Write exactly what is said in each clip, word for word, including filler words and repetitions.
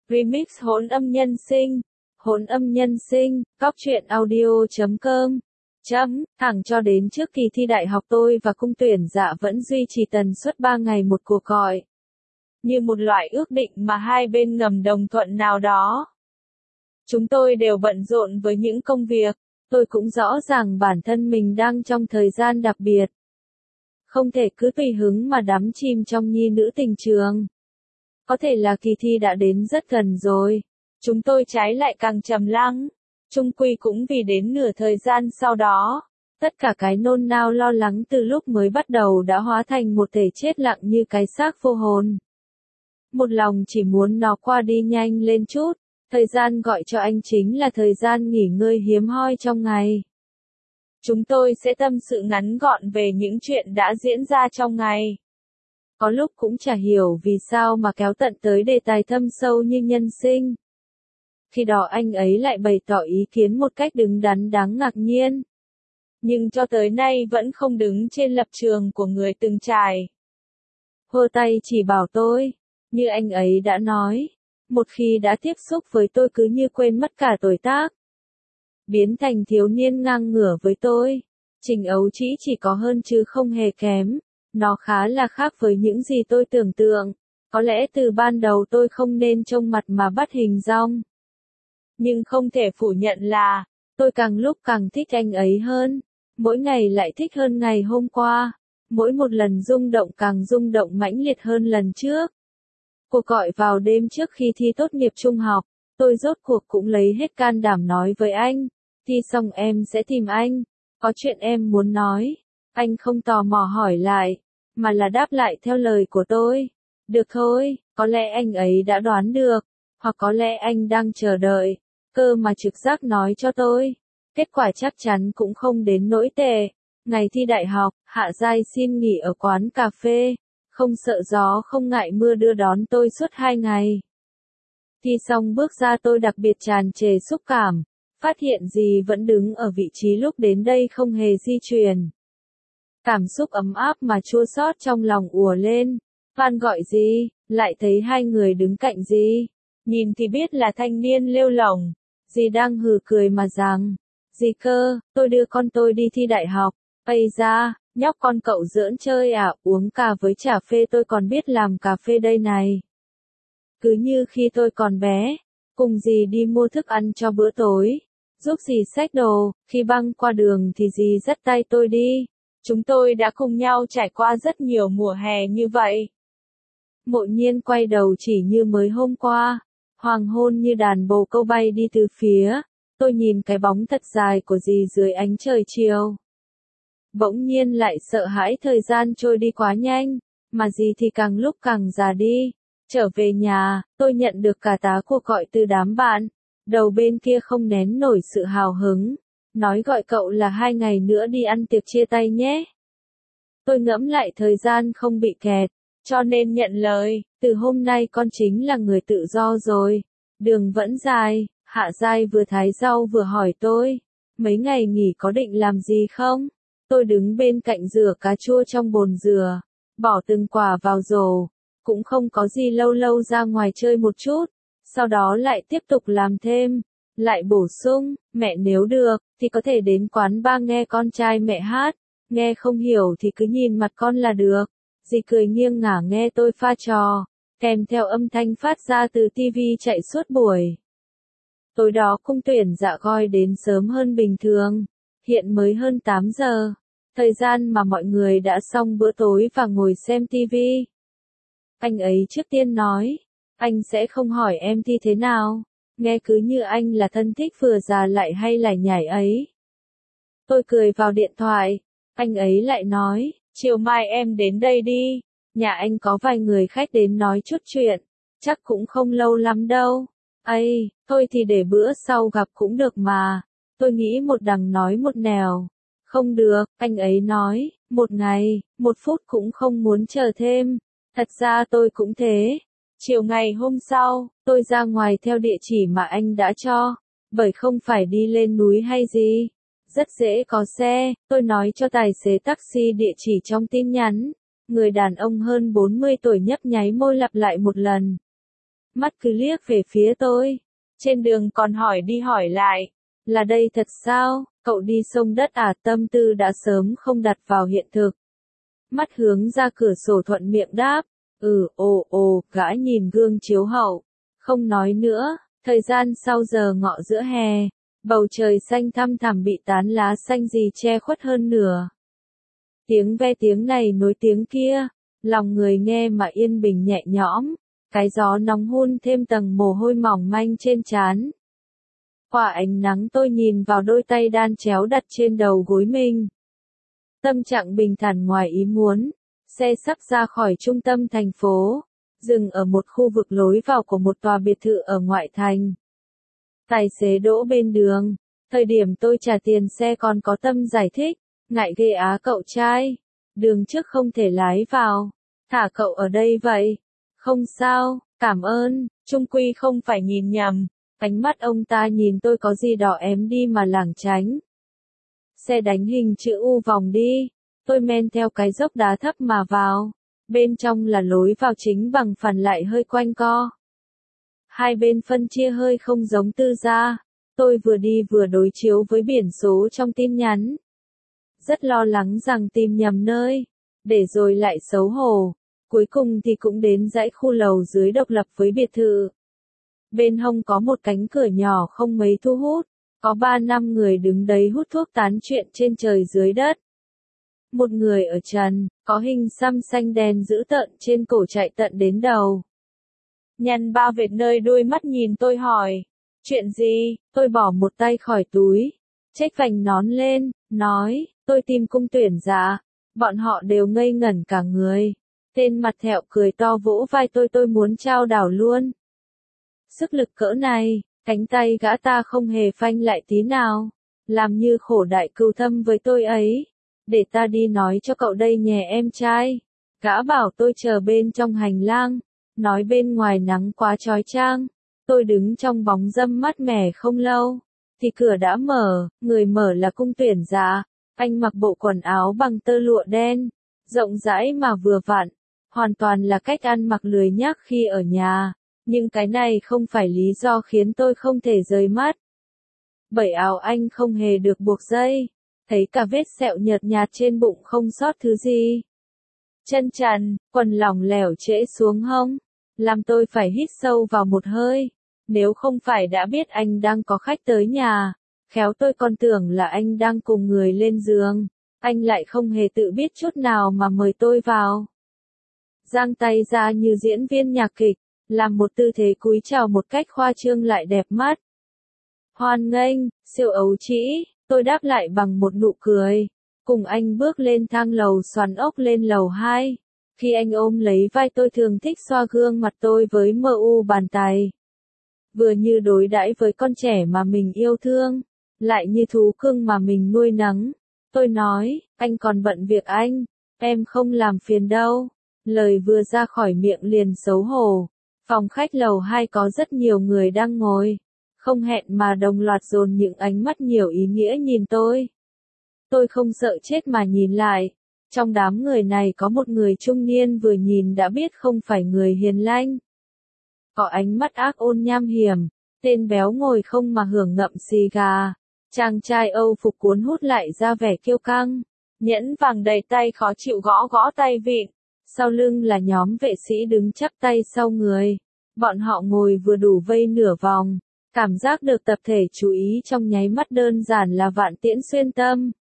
Remix hỗn âm nhân sinh. Hỗn âm nhân sinh, góc truyện audio chấm com. Chấm, thẳng cho đến trước kỳ thi đại học tôi và cung tuyển dạ vẫn duy trì tần suất ba ngày một cuộc gọi. Như một loại ước định mà hai bên ngầm đồng thuận nào đó. Chúng tôi đều bận rộn với những công việc, tôi cũng rõ ràng bản thân mình đang trong thời gian đặc biệt. Không thể cứ tùy hứng mà đắm chìm trong nhi nữ tình trường. Có thể là kỳ thi đã đến rất gần rồi. Chúng tôi trái lại càng trầm lắng. Chung quy cũng vì đến nửa thời gian sau đó, tất cả cái nôn nao lo lắng từ lúc mới bắt đầu đã hóa thành một thể chết lặng như cái xác vô hồn. Một lòng chỉ muốn nó qua đi nhanh lên chút. Thời gian gọi cho anh chính là thời gian nghỉ ngơi hiếm hoi trong ngày. Chúng tôi sẽ tâm sự ngắn gọn về những chuyện đã diễn ra trong ngày. Có lúc cũng chả hiểu vì sao mà kéo tận tới đề tài thâm sâu như nhân sinh. Khi đó anh ấy lại bày tỏ ý kiến một cách đứng đắn đáng ngạc nhiên. Nhưng cho tới nay vẫn không đứng trên lập trường của người từng trải. Hơ tay chỉ bảo tôi, như anh ấy đã nói, một khi đã tiếp xúc với tôi cứ như quên mất cả tuổi tác. Biến thành thiếu niên ngang ngửa với tôi. Trình ấu trĩ chỉ có hơn chứ không hề kém. Nó khá là khác với những gì tôi tưởng tượng. Có lẽ từ ban đầu tôi không nên trông mặt mà bắt hình dong. Nhưng không thể phủ nhận là, tôi càng lúc càng thích anh ấy hơn. Mỗi ngày lại thích hơn ngày hôm qua. Mỗi một lần rung động càng rung động mãnh liệt hơn lần trước. Cuộc gọi vào đêm trước khi thi tốt nghiệp trung học, tôi rốt cuộc cũng lấy hết can đảm nói với anh. Thi xong em sẽ tìm anh. Có chuyện em muốn nói. Anh không tò mò hỏi lại, mà là đáp lại theo lời của tôi. Được thôi, có lẽ anh ấy đã đoán được, hoặc có lẽ anh đang chờ đợi, cơ mà trực giác nói cho tôi. Kết quả chắc chắn cũng không đến nỗi tệ. Ngày thi đại học, Hạ Giai xin nghỉ ở quán cà phê, không sợ gió không ngại mưa đưa đón tôi suốt hai ngày. Thi xong bước ra tôi đặc biệt tràn trề xúc cảm, phát hiện gì vẫn đứng ở vị trí lúc đến đây không hề di chuyển. Cảm xúc ấm áp mà chua xót trong lòng ùa lên. Van gọi gì, lại thấy hai người đứng cạnh gì. Nhìn thì biết là thanh niên lêu lổng. Dì đang hừ cười mà rằng, dì cơ, tôi đưa con tôi đi thi đại học. Ây da, nhóc con cậu giỡn chơi à, uống cà với cà phê tôi còn biết làm cà phê đây này. Cứ như khi tôi còn bé, cùng dì đi mua thức ăn cho bữa tối, giúp dì xách đồ, khi băng qua đường thì dì dắt tay tôi đi. Chúng tôi đã cùng nhau trải qua rất nhiều mùa hè như vậy. Mộ Nhiên quay đầu chỉ như mới hôm qua, hoàng hôn như đàn bồ câu bay đi từ phía, tôi nhìn cái bóng thật dài của dì dưới ánh trời chiều. Bỗng nhiên lại sợ hãi thời gian trôi đi quá nhanh, mà dì thì càng lúc càng già đi. Trở về nhà, tôi nhận được cả tá cuộc gọi từ đám bạn, đầu bên kia không nén nổi sự hào hứng. Nói gọi cậu là hai ngày nữa đi ăn tiệc chia tay nhé. Tôi ngẫm lại thời gian không bị kẹt, cho nên nhận lời, từ hôm nay con chính là người tự do rồi. Đường vẫn dài, Hạ Giai vừa thái rau vừa hỏi tôi, mấy ngày nghỉ có định làm gì không? Tôi đứng bên cạnh rửa cà chua trong bồn dừa, bỏ từng quả vào rổ, cũng không có gì lâu lâu ra ngoài chơi một chút, sau đó lại tiếp tục làm thêm. Lại bổ sung, mẹ nếu được, thì có thể đến quán bar nghe con trai mẹ hát, nghe không hiểu thì cứ nhìn mặt con là được. Dì cười nghiêng ngả nghe tôi pha trò, kèm theo âm thanh phát ra từ tivi chạy suốt buổi. Tối đó cung tuyển dạ gọi đến sớm hơn bình thường, hiện mới hơn tám giờ, thời gian mà mọi người đã xong bữa tối và ngồi xem tivi. Anh ấy trước tiên nói, anh sẽ không hỏi em thi thế nào. Nghe cứ như anh là thân thích vừa già lại hay lải nhải ấy. Tôi cười vào điện thoại, anh ấy lại nói, chiều mai em đến đây đi, nhà anh có vài người khách đến nói chút chuyện, chắc cũng không lâu lắm đâu. Ây, thôi thì để bữa sau gặp cũng được mà, tôi nghĩ một đằng nói một nẻo. Không được, anh ấy nói, một ngày, một phút cũng không muốn chờ thêm, thật ra tôi cũng thế. Chiều ngày hôm sau, tôi ra ngoài theo địa chỉ mà anh đã cho, bởi không phải đi lên núi hay gì. Rất dễ có xe, tôi nói cho tài xế taxi địa chỉ trong tin nhắn. Người đàn ông hơn bốn mươi tuổi nhấp nháy môi lặp lại một lần. mắt cứ liếc về phía tôi. Trên đường còn hỏi đi hỏi lại, là đây thật sao, cậu đi sông đất à, tâm tư đã sớm không đặt vào hiện thực. Mắt hướng ra cửa sổ thuận miệng đáp, ừ, ồ ồ, gã nhìn gương chiếu hậu, không nói nữa. Thời gian sau giờ ngọ giữa hè, bầu trời xanh thăm thẳm bị tán lá xanh gì che khuất hơn nửa. Tiếng ve tiếng này nối tiếng kia, lòng người nghe mà yên bình nhẹ nhõm, cái gió nóng hun thêm tầng mồ hôi mỏng manh trên trán. Qua ánh nắng tôi nhìn vào đôi tay đan chéo đặt trên đầu gối mình. Tâm trạng bình thản ngoài ý muốn, xe sắp ra khỏi trung tâm thành phố, dừng ở một khu vực lối vào của một tòa biệt thự ở ngoại thành. Tài xế đỗ bên đường, thời điểm tôi trả tiền xe còn có tâm giải thích, ngại ghê á cậu trai, đường trước không thể lái vào, thả cậu ở đây vậy. Không sao, cảm ơn, chung quy không phải nhìn nhầm, ánh mắt ông ta nhìn tôi có gì đỏ ém đi mà lảng tránh. Xe đánh hình chữ U vòng đi, tôi men theo cái dốc đá thấp mà vào, bên trong là lối vào chính bằng phẳng lại hơi quanh co. Hai bên phân chia hơi không giống tư gia, tôi vừa đi vừa đối chiếu với biển số trong tin nhắn. Rất lo lắng rằng tìm nhầm nơi, để rồi lại xấu hổ. Cuối cùng thì cũng đến dãy khu lầu dưới độc lập với biệt thự. Bên hông có một cánh cửa nhỏ không mấy thu hút, có ba năm người đứng đấy hút thuốc tán chuyện trên trời dưới đất. Một người ở trần, có hình xăm xanh đen dữ tợn trên cổ chạy tận đến đầu. Nhăn ba vệt nơi đuôi mắt nhìn tôi hỏi, chuyện gì, tôi bỏ một tay khỏi túi, chếch vành nón lên, nói, tôi tìm cung tuyển giả, bọn họ đều ngây ngẩn cả người. Tên mặt thẹo cười to vỗ vai tôi tôi muốn trao đảo luôn. Sức lực cỡ này, cánh tay gã ta không hề phanh lại tí nào, làm như khổ đại cừu thâm với tôi ấy. Để ta đi nói cho cậu đây nhé em trai. Gã bảo tôi chờ bên trong hành lang, nói bên ngoài nắng quá chói chang. Tôi đứng trong bóng râm mát mẻ không lâu, thì cửa đã mở, người mở là cung tuyển giả. Anh mặc bộ quần áo bằng tơ lụa đen, rộng rãi mà vừa vặn. Hoàn toàn là cách ăn mặc lười nhác khi ở nhà, nhưng cái này không phải lý do khiến tôi không thể rời mắt. Bởi áo anh không hề được buộc dây, thấy cả vết sẹo nhợt nhạt trên bụng không sót thứ gì. Chân trần, quần lỏng lẻo trễ xuống hông, làm tôi phải hít sâu vào một hơi. Nếu không phải đã biết anh đang có khách tới nhà, khéo tôi còn tưởng là anh đang cùng người lên giường, anh lại không hề tự biết chút nào mà mời tôi vào. Giang tay ra như diễn viên nhạc kịch, làm một tư thế cúi chào một cách khoa trương lại đẹp mắt. Hoan nghênh, siêu ấu trĩ, tôi đáp lại bằng một nụ cười, cùng anh bước lên thang lầu xoắn ốc lên lầu hai. Khi anh ôm lấy vai tôi thường thích xoa gương mặt tôi với mờ u bàn tay. Vừa như đối đãi với con trẻ mà mình yêu thương, lại như thú cưng mà mình nuôi nấng. Tôi nói, anh còn bận việc anh, em không làm phiền đâu. Lời vừa ra khỏi miệng liền xấu hổ. Phòng khách lầu hai có rất nhiều người đang ngồi, không hẹn mà đồng loạt dồn những ánh mắt nhiều ý nghĩa nhìn tôi. Tôi không sợ chết mà nhìn lại. Trong đám người này có một người trung niên vừa nhìn đã biết không phải người hiền lành. Có ánh mắt ác ôn nham hiểm, tên béo ngồi không mà hưởng ngậm xì gà. Chàng trai Âu phục cuốn hút lại ra vẻ kiêu căng, nhẫn vàng đầy tay khó chịu gõ gõ tay vịn. Sau lưng là nhóm vệ sĩ đứng chắp tay sau người. Bọn họ ngồi vừa đủ vây nửa vòng. Cảm giác được tập thể chú ý trong nháy mắt đơn giản là vạn tiễn xuyên tâm.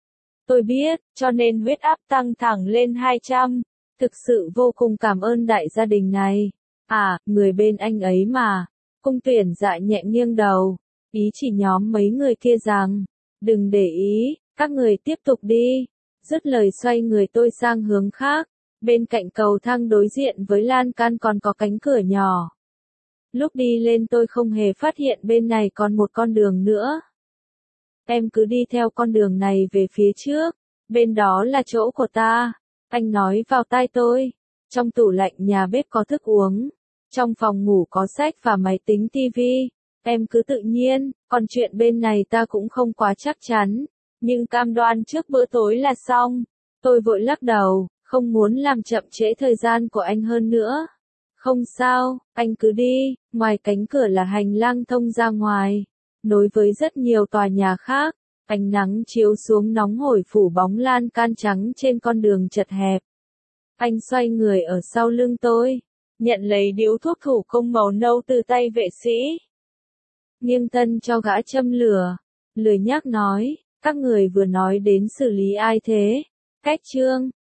Tôi biết, cho nên huyết áp tăng thẳng lên hai trăm. Thực sự vô cùng cảm ơn đại gia đình này. À, người bên anh ấy mà. Cung tuyển dạ nhẹ nghiêng đầu. Ý chỉ nhóm mấy người kia rằng, đừng để ý, các người tiếp tục đi. Dứt lời xoay người tôi sang hướng khác. Bên cạnh cầu thang đối diện với lan can còn có cánh cửa nhỏ. Lúc đi lên tôi không hề phát hiện bên này còn một con đường nữa. Em cứ đi theo con đường này về phía trước, bên đó là chỗ của ta. Anh nói vào tai tôi. Trong tủ lạnh nhà bếp có thức uống. Trong phòng ngủ có sách và máy tính tivi. Em cứ tự nhiên, còn chuyện bên này ta cũng không quá chắc chắn. Nhưng cam đoan trước bữa tối là xong. Tôi vội lắc đầu. Không muốn làm chậm trễ thời gian của anh hơn nữa. Không sao, anh cứ đi, ngoài cánh cửa là hành lang thông ra ngoài, nối với rất nhiều tòa nhà khác, ánh nắng chiếu xuống nóng hổi phủ bóng lan can trắng trên con đường chật hẹp. Anh xoay người ở sau lưng tôi, nhận lấy điếu thuốc thủ công màu nâu từ tay vệ sĩ. Nghiêng thân cho gã châm lửa, lười nhác nói, các người vừa nói đến xử lý ai thế? Cách trương,